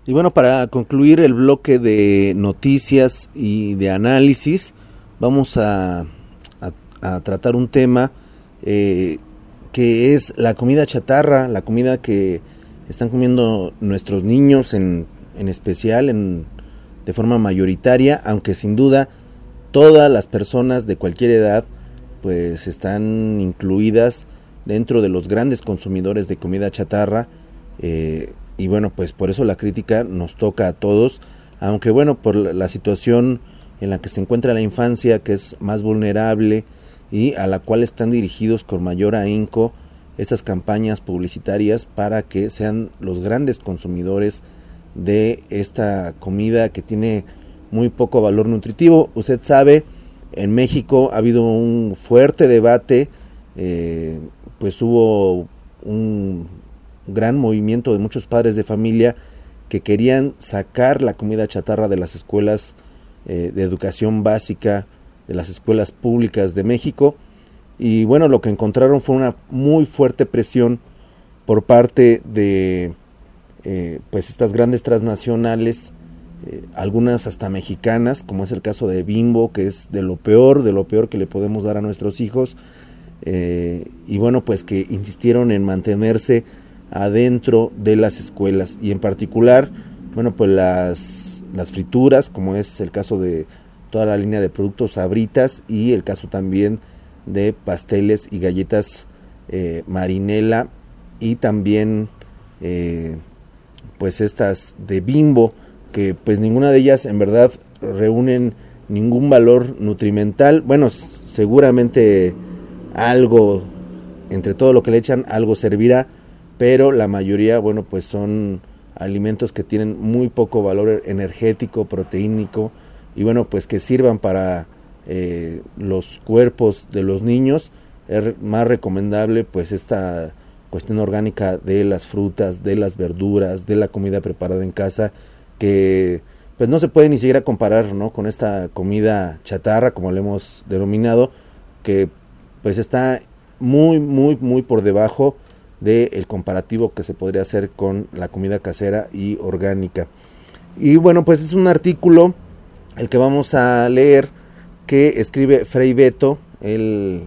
Y bueno, para concluir el bloque de noticias y de análisis, vamos a tratar un tema que es la comida chatarra, la comida que están comiendo nuestros niños en especial, de forma mayoritaria, aunque sin duda todas las personas de cualquier edad pues están incluidas dentro de los grandes consumidores de comida chatarra. Y bueno, pues por eso la crítica nos toca a todos, aunque bueno, por la situación en la que se encuentra la infancia, que es más vulnerable y a la cual están dirigidos con mayor ahínco estas campañas publicitarias para que sean los grandes consumidores de esta comida que tiene muy poco valor nutritivo. Usted sabe, en México ha habido un fuerte debate, pues hubo un gran movimiento de muchos padres de familia que querían sacar la comida chatarra de las escuelas de educación básica, de las escuelas públicas de México, y bueno, lo que encontraron fue una muy fuerte presión por parte de pues estas grandes transnacionales, algunas hasta mexicanas, como es el caso de Bimbo, que es de lo peor que le podemos dar a nuestros hijos, y bueno, pues que insistieron en mantenerse adentro de las escuelas, y en particular, bueno, pues las frituras, como es el caso de toda la línea de productos Sabritas, y el caso también de pasteles y galletas Marinela, y también pues estas de Bimbo, que pues ninguna de ellas en verdad reúnen ningún valor nutrimental. Bueno, seguramente algo, entre todo lo que le echan, algo servirá, pero la mayoría, bueno, pues son alimentos que tienen muy poco valor energético, proteínico, y bueno, pues que sirvan para los cuerpos de los niños. Es más recomendable pues esta cuestión orgánica de las frutas, de las verduras, de la comida preparada en casa, que pues no se puede ni siquiera comparar, ¿no?, con esta comida chatarra, como le hemos denominado, que pues está muy por debajo del comparativo que se podría hacer con la comida casera y orgánica. Y bueno, pues es un artículo el que vamos a leer, que escribe Frei Beto. Él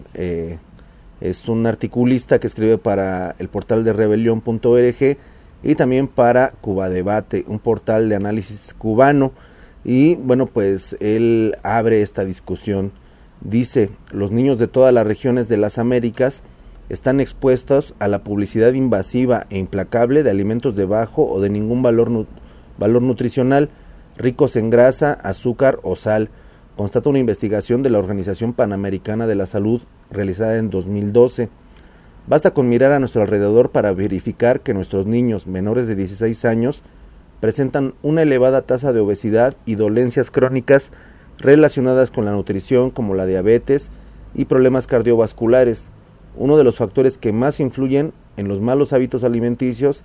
es un articulista que escribe para el portal de rebelión.org y también para Cuba Debate, un portal de análisis cubano. Y bueno, pues él abre esta discusión. Dice: los niños de todas las regiones de las Américas están expuestos a la publicidad invasiva e implacable de alimentos de bajo o de ningún valor nutricional, ricos en grasa, azúcar o sal, constata una investigación de la Organización Panamericana de la Salud realizada en 2012. Basta con mirar a nuestro alrededor para verificar que nuestros niños menores de 16 años presentan una elevada tasa de obesidad y dolencias crónicas relacionadas con la nutrición, como la diabetes y problemas cardiovasculares. Uno de los factores que más influyen en los malos hábitos alimenticios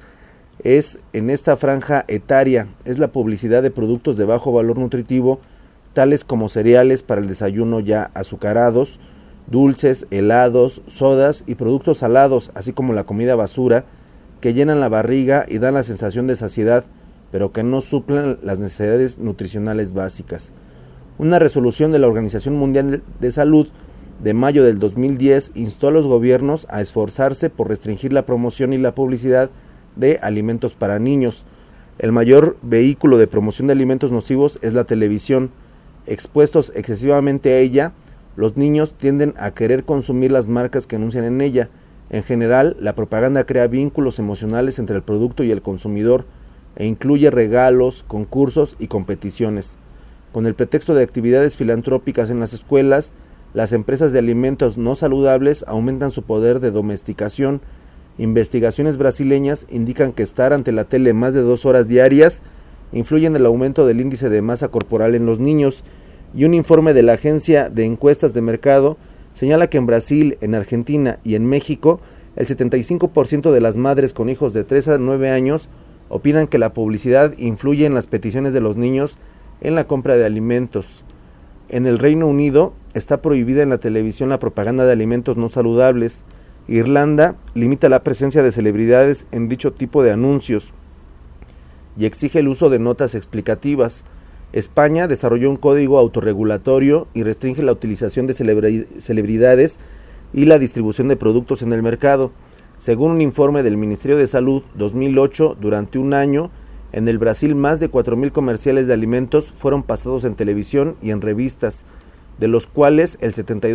es en esta franja etaria, es la publicidad de productos de bajo valor nutritivo, tales como cereales para el desayuno ya azucarados, dulces, helados, sodas y productos salados, así como la comida basura, que llenan la barriga y dan la sensación de saciedad, pero que no suplen las necesidades nutricionales básicas. Una resolución de la Organización Mundial de Salud de mayo del 2010 instó a los gobiernos a esforzarse por restringir la promoción y la publicidad de alimentos para niños. El mayor vehículo de promoción de alimentos nocivos es la televisión. Expuestos excesivamente a ella, los niños tienden a querer consumir las marcas que anuncian en ella. En general, la propaganda crea vínculos emocionales entre el producto y el consumidor e incluye regalos, concursos y competiciones. Con el pretexto de actividades filantrópicas en las escuelas, las empresas de alimentos no saludables aumentan su poder de domesticación. Investigaciones brasileñas indican que estar ante la tele más de 2 horas diarias influye en el aumento del índice de masa corporal en los niños, y un informe de la Agencia de Encuestas de Mercado señala que en Brasil, en Argentina y en México, el 75% de las madres con hijos de 3 a 9 años opinan que la publicidad influye en las peticiones de los niños en la compra de alimentos. En el Reino Unido está prohibida en la televisión la propaganda de alimentos no saludables. Irlanda limita la presencia de celebridades en dicho tipo de anuncios. y exige el uso de notas explicativas. España desarrolló un código autorregulatorio y restringe la utilización de celebridades y la distribución de productos en el mercado. Según un informe del Ministerio de Salud 2008, durante un año, en el Brasil más de 4,000 comerciales de alimentos fueron pasados en televisión y en revistas, de los cuales el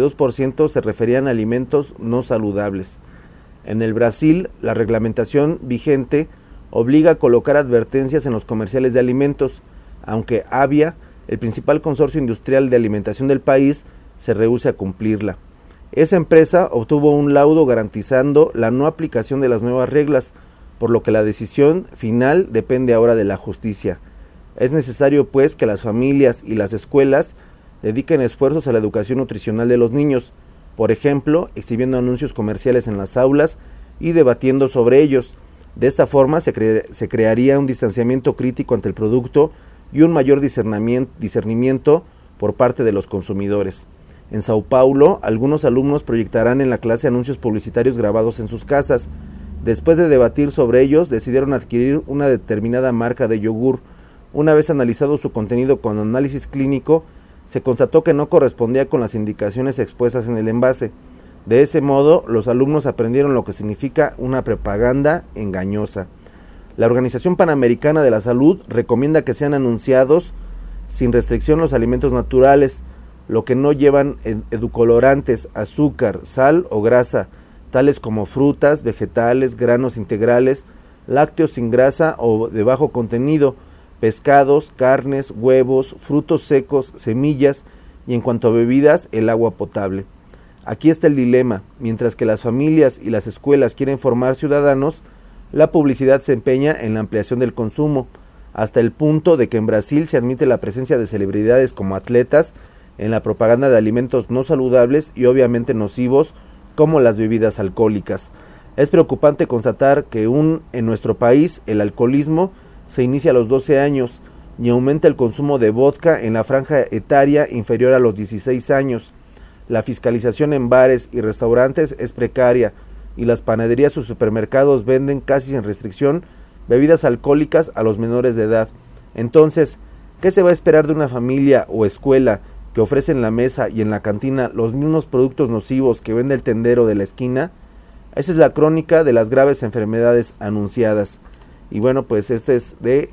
72% se referían a alimentos no saludables. En el Brasil, la reglamentación vigente obliga a colocar advertencias en los comerciales de alimentos, aunque Avia, el principal consorcio industrial de alimentación del país, se rehúsa a cumplirla. Esa empresa obtuvo un laudo garantizando la no aplicación de las nuevas reglas, por lo que la decisión final depende ahora de la justicia. Es necesario, pues, que las familias y las escuelas dediquen esfuerzos a la educación nutricional de los niños, por ejemplo, exhibiendo anuncios comerciales en las aulas y debatiendo sobre ellos. De esta forma se crearía un distanciamiento crítico ante el producto y un mayor discernimiento por parte de los consumidores. En Sao Paulo, algunos alumnos proyectarán en la clase anuncios publicitarios grabados en sus casas. Después de debatir sobre ellos, decidieron adquirir una determinada marca de yogur. Una vez analizado su contenido con análisis clínico, se constató que no correspondía con las indicaciones expuestas en el envase. De ese modo, los alumnos aprendieron lo que significa una propaganda engañosa. La Organización Panamericana de la Salud recomienda que sean anunciados sin restricción los alimentos naturales, lo que no llevan edulcorantes, azúcar, sal o grasa, tales como frutas, vegetales, granos integrales, lácteos sin grasa o de bajo contenido, pescados, carnes, huevos, frutos secos, semillas y en cuanto a bebidas, el agua potable. Aquí está el dilema: mientras que las familias y las escuelas quieren formar ciudadanos, la publicidad se empeña en la ampliación del consumo, hasta el punto de que en Brasil se admite la presencia de celebridades como atletas en la propaganda de alimentos no saludables y obviamente nocivos como las bebidas alcohólicas. Es preocupante constatar que en nuestro país el alcoholismo se inicia a los 12 años y aumenta el consumo de vodka en la franja etaria inferior a los 16 años. La fiscalización en bares y restaurantes es precaria y las panaderías o supermercados venden casi sin restricción bebidas alcohólicas a los menores de edad. Entonces, ¿qué se va a esperar de una familia o escuela que ofrece en la mesa y en la cantina los mismos productos nocivos que vende el tendero de la esquina? Esa es la crónica de las graves enfermedades anunciadas. Y bueno, pues este es de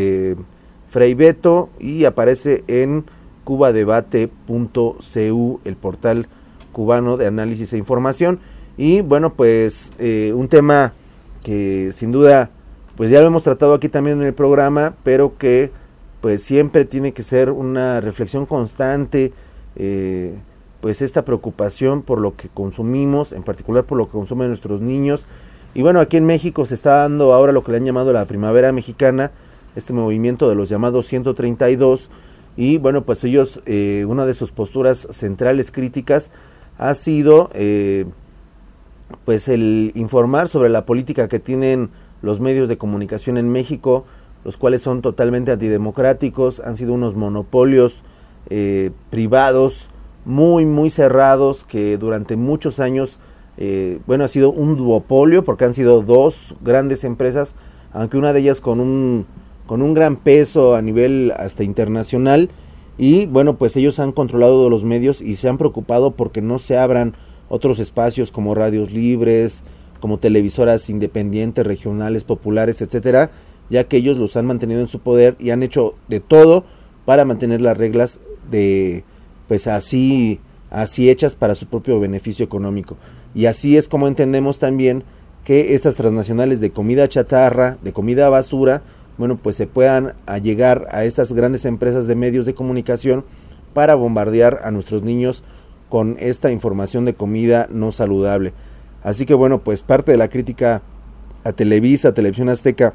Frei Beto y aparece en cubadebate.cu, el portal cubano de análisis e información. Y bueno, pues un tema que sin duda pues ya lo hemos tratado aquí también en el programa, pero que pues siempre tiene que ser una reflexión constante, pues esta preocupación por lo que consumimos, en particular por lo que consumen nuestros niños. Y bueno, aquí en México se está dando ahora lo que le han llamado la primavera mexicana, este movimiento de los llamados 132, y bueno, pues ellos, una de sus posturas centrales críticas ha sido pues el informar sobre la política que tienen los medios de comunicación en México, los cuales son totalmente antidemocráticos, han sido unos monopolios privados muy cerrados que durante muchos años, ha sido un duopolio porque han sido dos grandes empresas, aunque una de ellas con un gran peso a nivel hasta internacional, y bueno, pues ellos han controlado los medios y se han preocupado porque no se abran otros espacios como radios libres, como televisoras independientes, regionales, populares, etcétera, ya que ellos los han mantenido en su poder y han hecho de todo para mantener las reglas de pues así hechas para su propio beneficio económico. Y así es como entendemos también que esas transnacionales de comida chatarra, de comida basura, bueno, pues se puedan allegar a estas grandes empresas de medios de comunicación para bombardear a nuestros niños con esta información de comida no saludable. Así que bueno, pues parte de la crítica a Televisa, a Televisión Azteca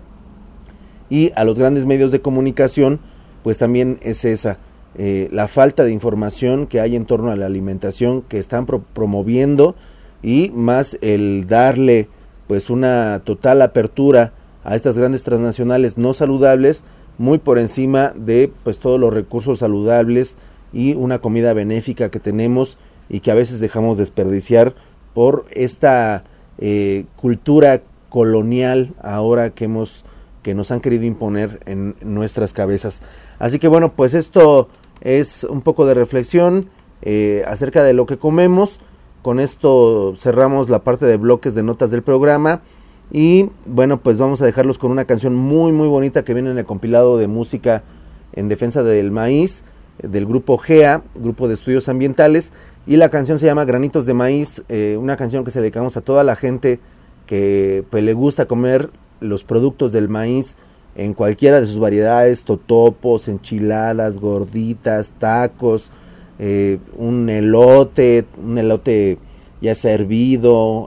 y a los grandes medios de comunicación, pues también es esa, la falta de información que hay en torno a la alimentación que están promoviendo, y más el darle pues una total apertura a estas grandes transnacionales no saludables, muy por encima de pues todos los recursos saludables y una comida benéfica que tenemos y que a veces dejamos desperdiciar por esta cultura colonial ahora que hemos que nos han querido imponer en nuestras cabezas. Así que bueno, pues esto es un poco de reflexión acerca de lo que comemos. Con esto cerramos la parte de bloques de notas del programa y bueno, pues vamos a dejarlos con una canción muy muy bonita que viene en el compilado de música en defensa del maíz del grupo GEA, Grupo de Estudios Ambientales, y la canción se llama Granitos de Maíz, una canción que se dedicamos a toda la gente que pues le gusta comer los productos del maíz en cualquiera de sus variedades, totopos, enchiladas, gorditas, tacos, un elote ya sea hervido,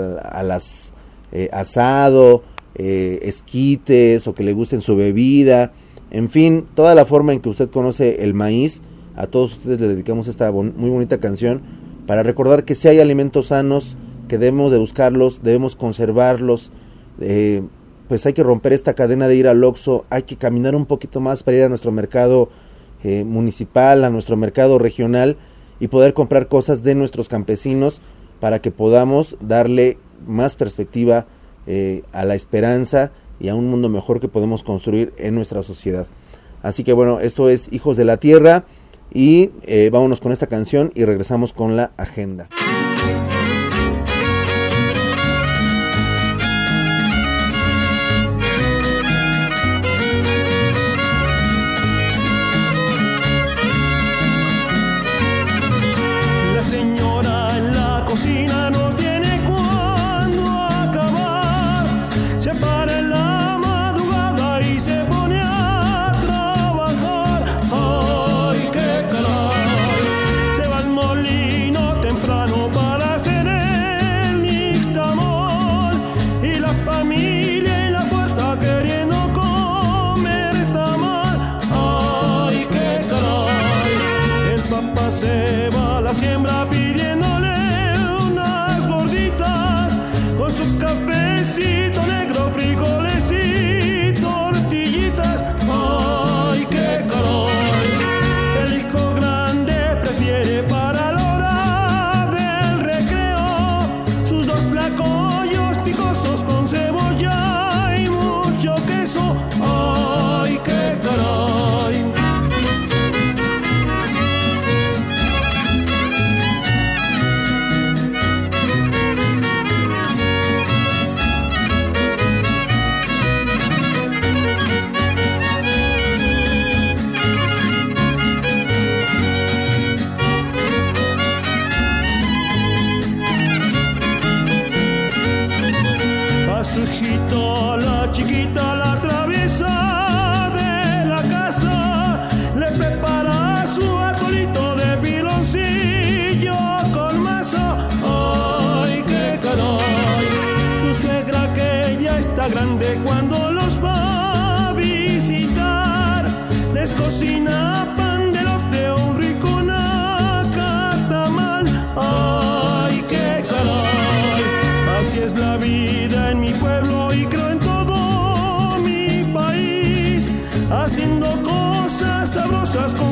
asado, esquites o que le guste en su bebida, en fin, toda la forma en que usted conoce el maíz. A todos ustedes les dedicamos esta muy bonita canción para recordar que si hay alimentos sanos, que debemos de buscarlos, debemos conservarlos, pues hay que romper esta cadena de ir al Oxxo, hay que caminar un poquito más para ir a nuestro mercado municipal, a nuestro mercado regional y poder comprar cosas de nuestros campesinos para que podamos darle más perspectiva a la esperanza y a un mundo mejor que podemos construir en nuestra sociedad. Así que bueno, esto es Hijos de la Tierra y vámonos con esta canción y regresamos con la agenda. Cocina no tiene cuándo acabar, se para en la madrugada y se pone a trabajar. ¡Ay, qué caray! Se va al molino temprano para hacer el nixtamal y la familia en la puerta queriendo comer tamal. ¡Ay, qué caray! El papá se va a la siembra pidiéndole con su cafecito negro, frijoles y tortillitas. ¡Ay, qué caray! El hijo grande prefiere para la hora del recreo sus 2 placollos picosos con cebolla y mucho queso. ¡Ay, qué caray! Su hijito, la chiquita, la traviesa de la casa, le prepara su atolito de piloncillo con masa. ¡Ay, qué caray! Su suegra que ya está grande cuando los va a visitar, les cocina pan de elote o un rico nacatamal. ¡Ay, qué caray! Así es la vida en mi pueblo y creo en todo mi país, haciendo cosas sabrosas con